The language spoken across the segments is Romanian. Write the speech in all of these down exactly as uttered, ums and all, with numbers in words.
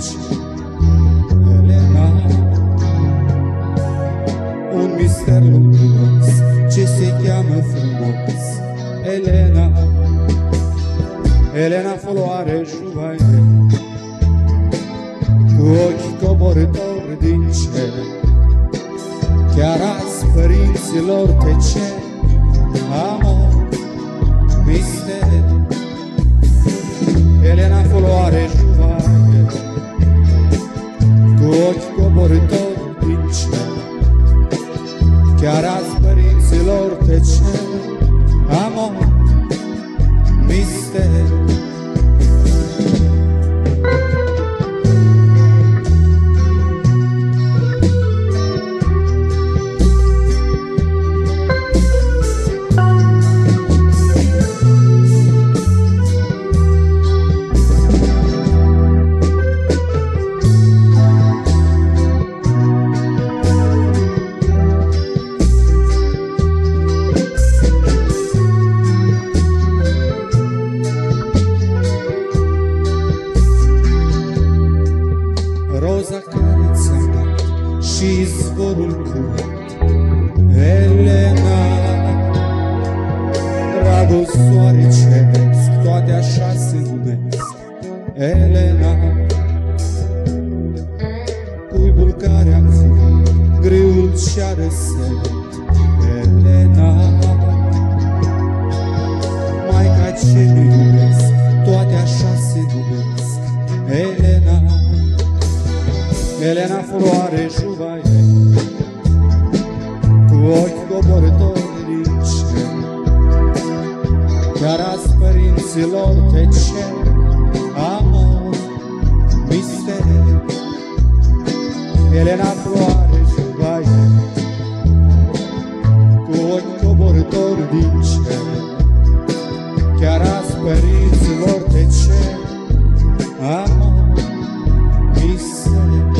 cer. Elena, un mister luminos ce se cheamă frumos. Elena, Elena floare juvaie, cu ochi coborători din cer. Chiar azi părinților te cer amor, mister. Elena floare juvaie, cu ochi coborători din cer. Chiar azi părinților te cer amor, mister. Roza care ți-am dat și izvorul curat, Elena, dragul soare ceresc, toate așa se numesc. Elena, cuibul care am ținut, grâul și-a răsărit. Elena, maica ce-mi iubesc, toate așa se numesc. Elena, Elena floare juvaie, cu ochi coborători din cer. Chiar azi părinților te cer amor, mister. Elena floare juvaie, cu ochi coborători din cer. Chiar azi părinților te cer amor, mister.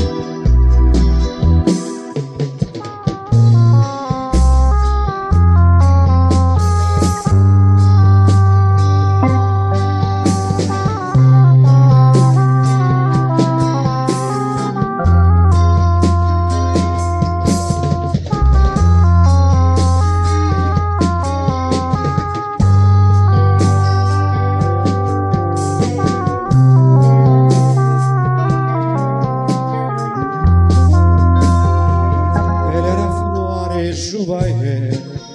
Juvaie,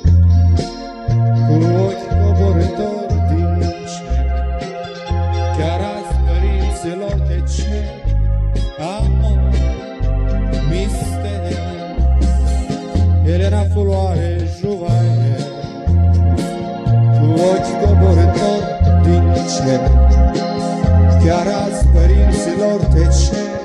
cu ochi coborători din cer. Chiar azi părinților te cer amor, mister. Elena floare juvaie, cu ochi coborători din cer. Chiar azi părinților te cer